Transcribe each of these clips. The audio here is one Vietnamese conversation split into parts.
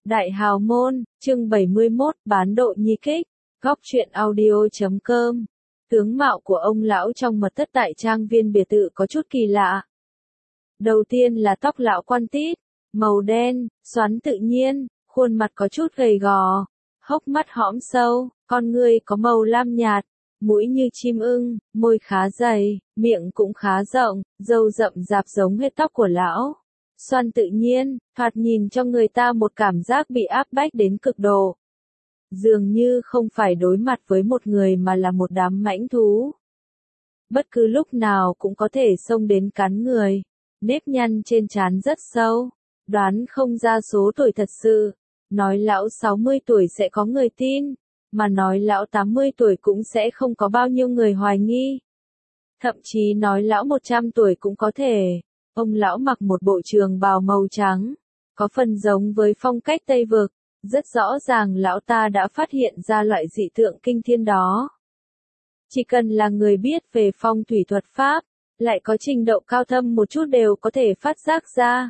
Đại hào môn, chương 71, bán độ nhi kích, góc truyện audio.com. Tướng mạo của ông lão trong mật thất tại trang viên biệt thự có chút kỳ lạ. Đầu tiên là tóc lão quan tít, màu đen, xoắn tự nhiên, khuôn mặt có chút gầy gò, hốc mắt hõm sâu, con ngươi có màu lam nhạt, mũi như chim ưng, môi khá dày, miệng cũng khá rộng, râu rậm rạp giống hết tóc của lão. Xoăn tự nhiên, thoạt nhìn cho người ta một cảm giác bị áp bách đến cực độ. Dường như không phải đối mặt với một người mà là một đám mãnh thú. Bất cứ lúc nào cũng có thể xông đến cắn người. Nếp nhăn trên trán rất sâu, đoán không ra số tuổi thật sự. Nói lão 60 tuổi sẽ có người tin, mà nói lão 80 tuổi cũng sẽ không có bao nhiêu người hoài nghi. Thậm chí nói lão 100 tuổi cũng có thể. Ông lão mặc một bộ trường bào màu trắng, có phần giống với phong cách Tây Vực, rất rõ ràng lão ta đã phát hiện ra loại dị tượng kinh thiên đó. Chỉ cần là người biết về phong thủy thuật pháp, lại có trình độ cao thâm một chút đều có thể phát giác ra.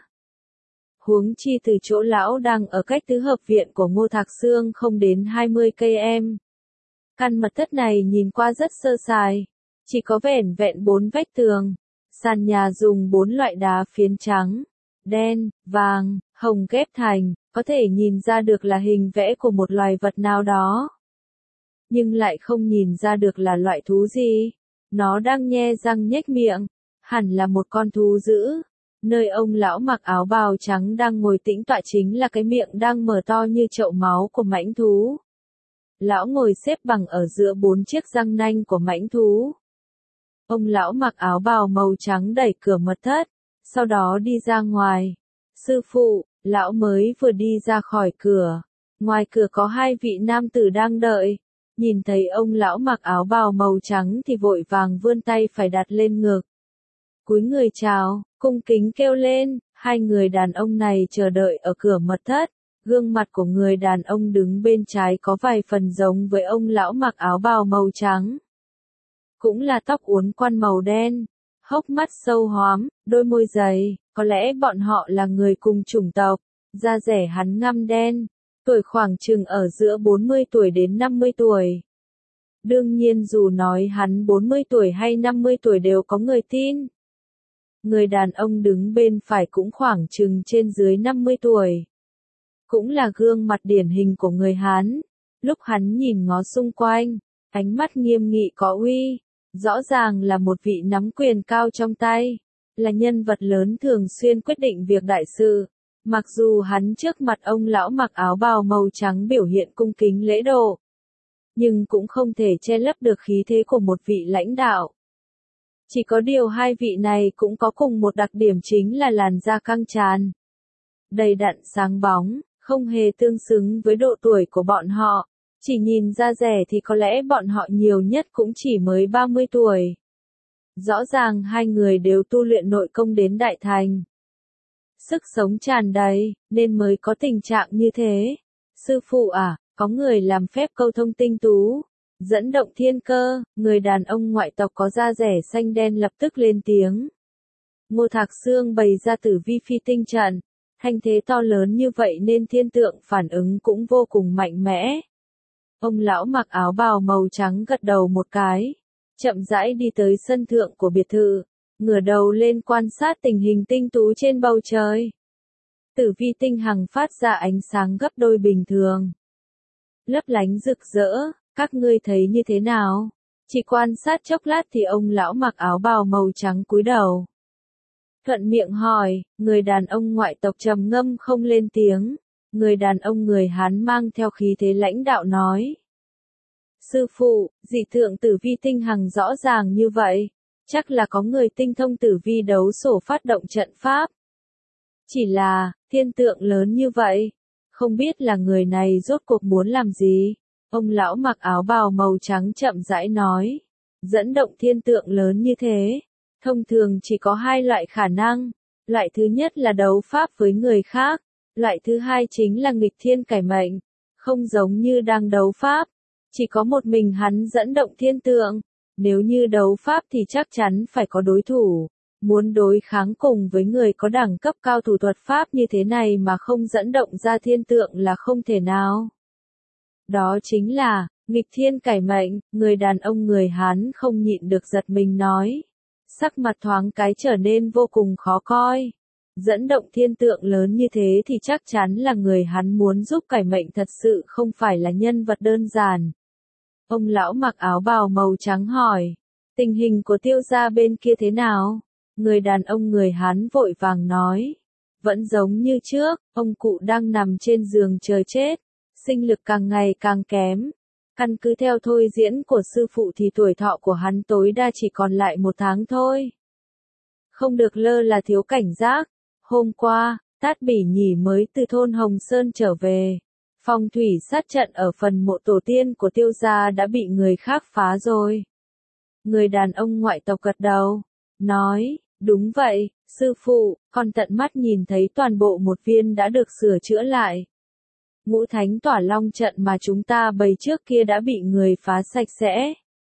Huống chi từ chỗ lão đang ở cách tứ hợp viện của Ngô Thạc Sương không đến 20 km. Căn mật thất này nhìn qua rất sơ sài, chỉ có vẻn vẹn 4 vách tường. Sàn nhà dùng 4 loại đá phiến trắng, đen, vàng, hồng ghép thành, có thể nhìn ra được là hình vẽ của một loài vật nào đó. Nhưng lại không nhìn ra được là loại thú gì. Nó đang nhe răng nhếch miệng, hẳn là một con thú dữ. Nơi ông lão mặc áo bào trắng đang ngồi tĩnh tọa chính là cái miệng đang mở to như chậu máu của mãnh thú. Lão ngồi xếp bằng ở giữa 4 chiếc răng nanh của mãnh thú. Ông lão mặc áo bào màu trắng đẩy cửa mật thất, sau đó đi ra ngoài. Sư phụ, lão mới vừa đi ra khỏi cửa. Ngoài cửa có 2 vị nam tử đang đợi. Nhìn thấy ông lão mặc áo bào màu trắng thì vội vàng vươn tay phải đặt lên ngực. Cúi người chào, cung kính kêu lên, 2 người đàn ông này chờ đợi ở cửa mật thất. Gương mặt của người đàn ông đứng bên trái có vài phần giống với ông lão mặc áo bào màu trắng. Cũng là tóc uốn quăn màu đen, hốc mắt sâu hoắm, đôi môi dày, có lẽ bọn họ là người cùng chủng tộc, da rẻ hắn ngăm đen, tuổi khoảng chừng ở giữa 40 tuổi đến 50 tuổi. Đương nhiên dù nói hắn 40 tuổi hay 50 tuổi đều có người tin. Người đàn ông đứng bên phải cũng khoảng chừng trên dưới 50 tuổi. Cũng là gương mặt điển hình của người Hán. Lúc hắn nhìn ngó xung quanh, ánh mắt nghiêm nghị có uy. Rõ ràng là một vị nắm quyền cao trong tay, là nhân vật lớn thường xuyên quyết định việc đại sự. Mặc dù hắn trước mặt ông lão mặc áo bào màu trắng biểu hiện cung kính lễ độ, nhưng cũng không thể che lấp được khí thế của một vị lãnh đạo. Chỉ có điều 2 vị này cũng có cùng một đặc điểm chính là làn da căng tràn, đầy đặn sáng bóng, không hề tương xứng với độ tuổi của bọn họ. Chỉ nhìn da rẻ thì có lẽ bọn họ nhiều nhất cũng chỉ mới 30 tuổi. Rõ ràng 2 người đều tu luyện nội công đến đại thành. Sức sống tràn đầy, nên mới có tình trạng như thế. Sư phụ à, có người làm phép câu thông tinh tú, dẫn động thiên cơ, người đàn ông ngoại tộc có da rẻ xanh đen lập tức lên tiếng. Ngô Thạc Sương bày ra tử vi phi tinh trận, thanh thế to lớn như vậy nên thiên tượng phản ứng cũng vô cùng mạnh mẽ. Ông lão mặc áo bào màu trắng gật đầu một cái, chậm rãi đi tới sân thượng của biệt thự, ngửa đầu lên quan sát tình hình tinh tú trên bầu trời. Tử vi tinh hằng phát ra ánh sáng gấp đôi bình thường, lấp lánh rực rỡ, các ngươi thấy như thế nào? Chỉ quan sát chốc lát thì ông lão mặc áo bào màu trắng cúi đầu. Thuận miệng hỏi, người đàn ông ngoại tộc trầm ngâm không lên tiếng. Người đàn ông người Hán mang theo khí thế lãnh đạo nói. Sư phụ, dị tượng tử vi tinh hằng rõ ràng như vậy. Chắc là có người tinh thông tử vi đấu sổ phát động trận pháp. Chỉ là, thiên tượng lớn như vậy. Không biết là người này rốt cuộc muốn làm gì. Ông lão mặc áo bào màu trắng chậm rãi nói. Dẫn động thiên tượng lớn như thế. Thông thường chỉ có 2 loại khả năng. Loại thứ nhất là đấu pháp với người khác. Loại thứ hai chính là nghịch thiên cải mệnh, không giống như đang đấu pháp, chỉ có một mình hắn dẫn động thiên tượng, nếu như đấu pháp thì chắc chắn phải có đối thủ, Muốn đối kháng cùng với người có đẳng cấp cao thủ thuật pháp như thế này mà không dẫn động ra thiên tượng là không thể nào. Đó chính là, nghịch thiên cải mệnh, người đàn ông người Hán không nhịn được giật mình nói. Sắc mặt thoáng cái trở nên vô cùng khó coi. Dẫn động thiên tượng lớn như thế thì chắc chắn là người hắn muốn giúp cải mệnh thật sự không phải là nhân vật đơn giản. Ông lão mặc áo bào màu trắng hỏi, tình hình của Tiêu gia bên kia thế nào? Người đàn ông người Hán vội vàng nói, vẫn giống như trước, ông cụ đang nằm trên giường chờ chết, sinh lực càng ngày càng kém. Căn cứ theo thôi diễn của sư phụ thì tuổi thọ của hắn tối đa chỉ còn lại 1 tháng thôi. Không được lơ là thiếu cảnh giác. Hôm qua, Tát Bỉ Nhỉ mới từ thôn Hồng Sơn trở về. Phong thủy sát trận ở phần mộ tổ tiên của Tiêu gia đã bị người khác phá rồi. Người đàn ông ngoại tộc gật đầu, nói, đúng vậy, sư phụ, con tận mắt nhìn thấy toàn bộ một viên đã được sửa chữa lại. Ngũ Thánh Tỏa Long trận mà chúng ta bày trước kia đã bị người phá sạch sẽ.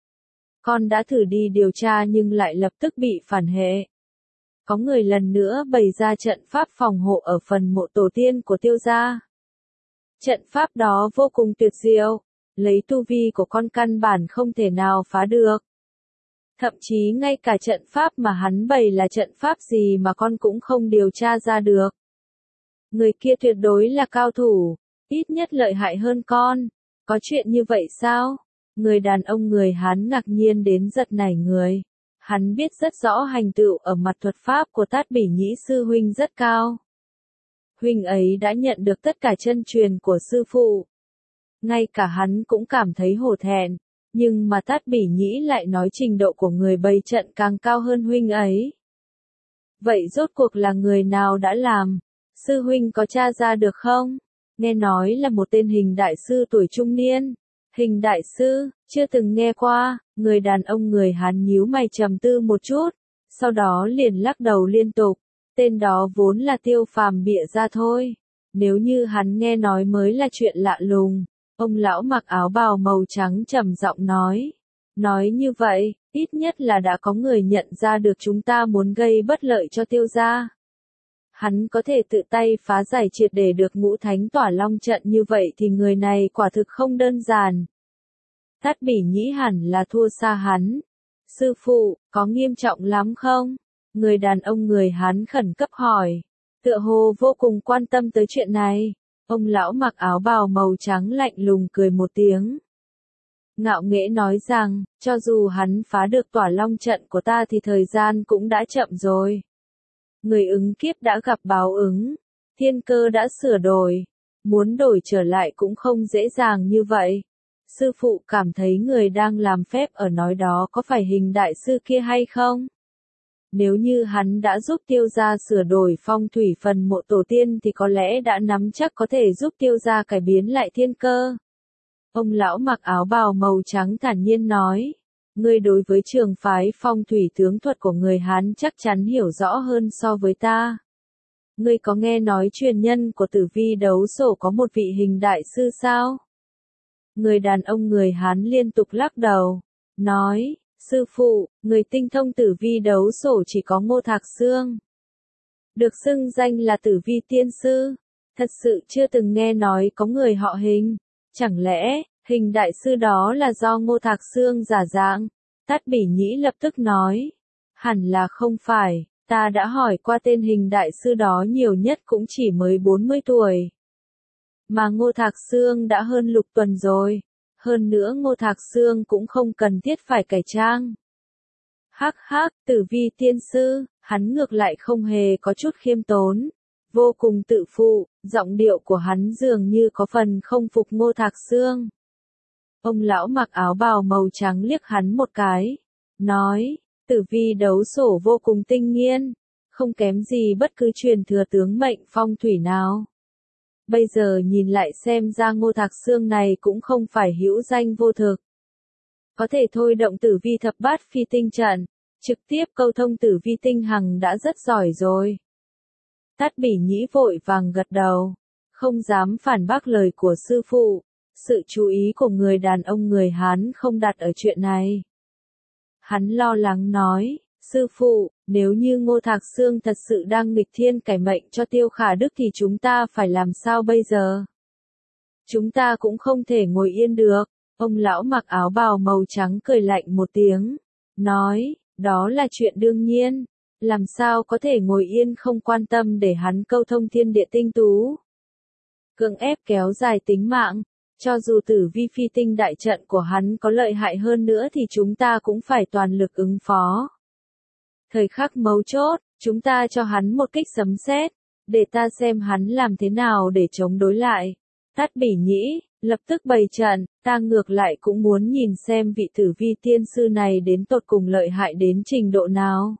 Con đã thử đi điều tra nhưng lại lập tức bị phản hệ. Có người lần nữa bày ra trận pháp phòng hộ ở phần mộ tổ tiên của Tiêu gia. Trận pháp đó vô cùng tuyệt diệu, lấy tu vi của con căn bản không thể nào phá được. Thậm chí ngay cả trận pháp mà hắn bày là trận pháp gì mà con cũng không điều tra ra được. Người kia tuyệt đối là cao thủ, ít nhất lợi hại hơn con. Có chuyện như vậy sao? Người đàn ông người Hán ngạc nhiên đến giật nảy người. Hắn biết rất rõ hành tựu ở mặt thuật pháp của Tát Bỉ Nhĩ sư huynh rất cao. Huynh ấy đã nhận được tất cả chân truyền của sư phụ. Ngay cả hắn cũng cảm thấy hổ thẹn, nhưng mà Tát Bỉ Nhĩ lại nói trình độ của người bày trận càng cao hơn huynh ấy. Vậy rốt cuộc là người nào đã làm? Sư huynh có tra ra được không? Nghe nói là một tên hình đại sư tuổi trung niên. Hình đại sư, chưa từng nghe qua. Người đàn ông người Hán nhíu mày trầm tư một chút, sau đó liền lắc đầu liên tục. Tên đó vốn là Tiêu Phàm bịa ra thôi. Nếu như hắn nghe nói mới là chuyện lạ lùng. Ông lão mặc áo bào màu trắng trầm giọng nói. Nói như vậy, ít nhất là đã có người nhận ra được chúng ta muốn gây bất lợi cho Tiêu gia. Hắn có thể tự tay phá giải triệt để được Ngũ Thánh Tỏa Long trận như vậy thì người này quả thực không đơn giản. Tát Bỉ Nhĩ hẳn là thua xa hắn. Sư phụ, có nghiêm trọng lắm không? Người đàn ông người Hán khẩn cấp hỏi. Tựa hồ vô cùng quan tâm tới chuyện này. Ông lão mặc áo bào màu trắng lạnh lùng cười một tiếng. Ngạo nghễ nói rằng, cho dù hắn phá được Tỏa Long trận của ta thì thời gian cũng đã chậm rồi. Người ứng kiếp đã gặp báo ứng. Thiên cơ đã sửa đổi. Muốn đổi trở lại cũng không dễ dàng như vậy. Sư phụ cảm thấy người đang làm phép ở nói đó có phải hình đại sư kia hay không? Nếu như hắn đã giúp Tiêu gia sửa đổi phong thủy phần mộ tổ tiên thì có lẽ đã nắm chắc có thể giúp Tiêu gia cải biến lại thiên cơ. Ông lão mặc áo bào màu trắng thản nhiên nói. Ngươi đối với trường phái phong thủy tướng thuật của người Hán chắc chắn hiểu rõ hơn so với ta. Ngươi có nghe nói truyền nhân của Tử Vi đấu sổ có một vị hình đại sư sao? Người đàn ông người Hán liên tục lắc đầu, nói, sư phụ, người tinh thông Tử Vi đấu sổ chỉ có Ngô Thạc Sương. Được xưng danh là Tử Vi tiên sư, thật sự chưa từng nghe nói có người họ Hình. Chẳng lẽ, hình đại sư đó là do Ngô Thạc Sương giả dạng? Tát Bỉ Nhĩ lập tức nói, hẳn là không phải, ta đã hỏi qua tên hình đại sư đó nhiều nhất cũng chỉ mới 40 tuổi. Mà Ngô Thạc Sương đã hơn Lục Tuần rồi. Hơn nữa Ngô Thạc Sương cũng không cần thiết phải cải trang. Hắc hắc, Tử Vi tiên sư, hắn ngược lại không hề có chút khiêm tốn. Vô cùng tự phụ, giọng điệu của hắn dường như có phần không phục Ngô Thạc Sương. Ông lão mặc áo bào màu trắng liếc hắn một cái. Nói, Tử Vi đấu sổ vô cùng tinh nghiên. Không kém gì bất cứ truyền thừa tướng mệnh phong thủy nào. Bây giờ nhìn lại xem ra Ngô Thạc Sương này cũng không phải hữu danh vô thực. Có thể thôi động Tử Vi thập bát phi tinh trận, trực tiếp câu thông Tử Vi tinh hằng đã rất giỏi rồi. Tát Bỉ Nhĩ vội vàng gật đầu, không dám phản bác lời của sư phụ. Sự chú ý của người đàn ông người Hán không đặt ở chuyện này. Hắn lo lắng nói, Sư phụ, nếu như Ngô Thạc Sương thật sự đang nghịch thiên cải mệnh cho Tiêu Khả Đức thì chúng ta phải làm sao bây giờ? Chúng ta cũng không thể ngồi yên được. Ông lão mặc áo bào màu trắng cười lạnh một tiếng, nói, đó là chuyện đương nhiên. Làm sao có thể ngồi yên không quan tâm để hắn câu thông thiên địa tinh tú. Cưỡng ép kéo dài tính mạng, cho dù tử vi phi tinh đại trận của hắn có lợi hại hơn nữa thì chúng ta cũng phải toàn lực ứng phó. Thời khắc mấu chốt, chúng ta cho hắn một kích sấm sét, để ta xem hắn làm thế nào để chống đối lại. Tát Bỉ Nhĩ, lập tức bày trận, ta ngược lại cũng muốn nhìn xem vị tử vi tiên sư này đến tột cùng lợi hại đến trình độ nào.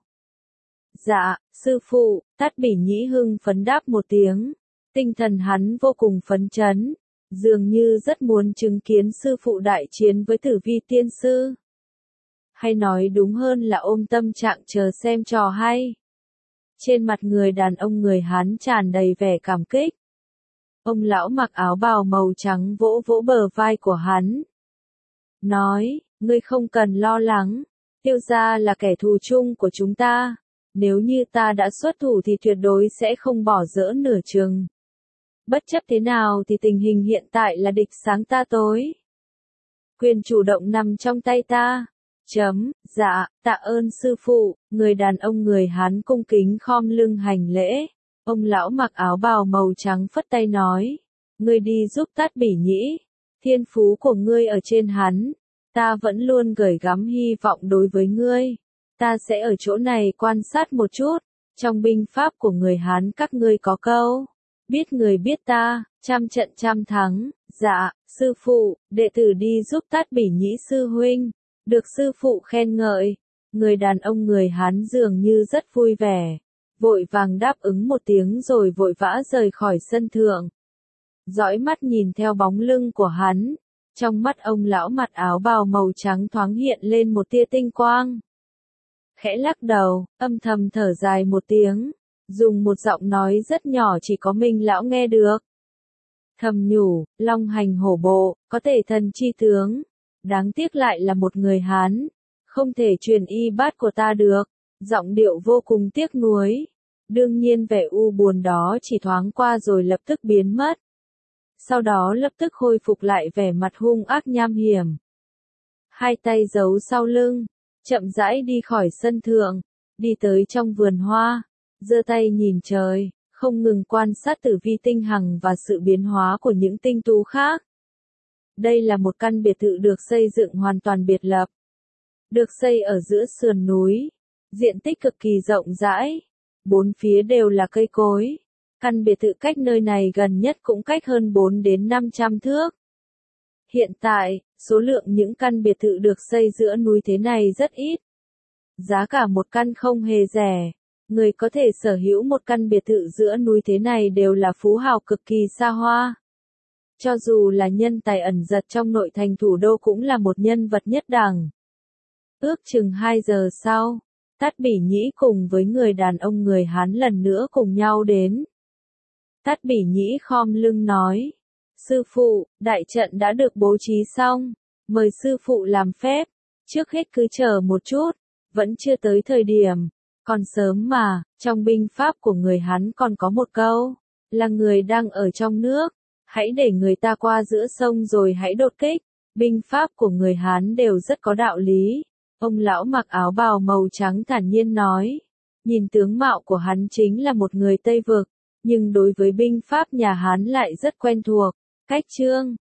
Dạ, sư phụ, Tát Bỉ Nhĩ hưng phấn đáp một tiếng, tinh thần hắn vô cùng phấn chấn, dường như rất muốn chứng kiến sư phụ đại chiến với tử vi tiên sư. Hay nói đúng hơn là ôm tâm trạng chờ xem trò hay. Trên mặt người đàn ông người Hán tràn đầy vẻ cảm kích. Ông lão mặc áo bào màu trắng vỗ vỗ bờ vai của hắn. Nói, ngươi không cần lo lắng, Tiêu gia là kẻ thù chung của chúng ta. Nếu như ta đã xuất thủ thì tuyệt đối sẽ không bỏ dỡ nửa chừng. Bất chấp thế nào thì tình hình hiện tại là địch sáng ta tối. Quyền chủ động nằm trong tay ta. Dạ, tạ ơn sư phụ. Người đàn ông người Hán cung kính khom lưng hành lễ. Ông lão mặc áo bào màu trắng phất tay nói, ngươi đi giúp Tát Bỉ Nhĩ, thiên phú của ngươi ở trên hắn, ta vẫn luôn gửi gắm hy vọng đối với ngươi, ta sẽ ở chỗ này quan sát một chút, trong binh pháp của người Hán các ngươi có câu, biết người biết ta, trăm trận trăm thắng. Dạ, sư phụ, đệ tử đi giúp Tát Bỉ Nhĩ sư huynh, được sư phụ khen ngợi. Người đàn ông người Hán dường như rất vui vẻ, vội vàng đáp ứng một tiếng rồi vội vã rời khỏi sân thượng. Dõi mắt nhìn theo bóng lưng của hắn, trong mắt ông lão mặt áo bào màu trắng thoáng hiện lên một tia tinh quang. Khẽ lắc đầu, âm thầm thở dài một tiếng, dùng một giọng nói rất nhỏ chỉ có mình lão nghe được. Thầm nhủ, long hành hổ bộ, có thể thần chi tướng, đáng tiếc lại là một người Hán, không thể truyền y bát của ta được. Giọng điệu vô cùng tiếc nuối. Đương nhiên vẻ u buồn đó chỉ thoáng qua rồi lập tức biến mất. Sau đó lập tức khôi phục lại vẻ mặt hung ác nham hiểm. Hai tay giấu sau lưng, chậm rãi đi khỏi sân thượng, đi tới trong vườn hoa, giơ tay nhìn trời, không ngừng quan sát tử vi tinh hằng và sự biến hóa của những tinh tú khác. Đây là một căn biệt thự được xây dựng hoàn toàn biệt lập. Được xây ở giữa sườn núi. Diện tích cực kỳ rộng rãi, bốn phía đều là cây cối. Căn biệt thự cách nơi này gần nhất cũng cách hơn 4 đến 500 thước. Hiện tại, số lượng những căn biệt thự được xây giữa núi thế này rất ít. Giá cả một căn không hề rẻ. Người có thể sở hữu một căn biệt thự giữa núi thế này đều là phú hào cực kỳ xa hoa. Cho dù là nhân tài ẩn giật trong nội thành thủ đô cũng là một nhân vật nhất đẳng. Ước chừng 2 giờ sau, Tát Bỉ Nhĩ cùng với người đàn ông người Hán lần nữa cùng nhau đến. Tát Bỉ Nhĩ khom lưng nói, sư phụ, đại trận đã được bố trí xong, mời sư phụ làm phép, trước hết cứ chờ một chút, vẫn chưa tới thời điểm, còn sớm mà, trong binh pháp của người Hán còn có một câu, là người đang ở trong nước, hãy để người ta qua giữa sông rồi hãy đột kích, binh pháp của người Hán đều rất có đạo lý. Ông lão mặc áo bào màu trắng thản nhiên nói, nhìn tướng mạo của hắn chính là một người Tây Vực, nhưng đối với binh pháp nhà Hán lại rất quen thuộc. Cách chương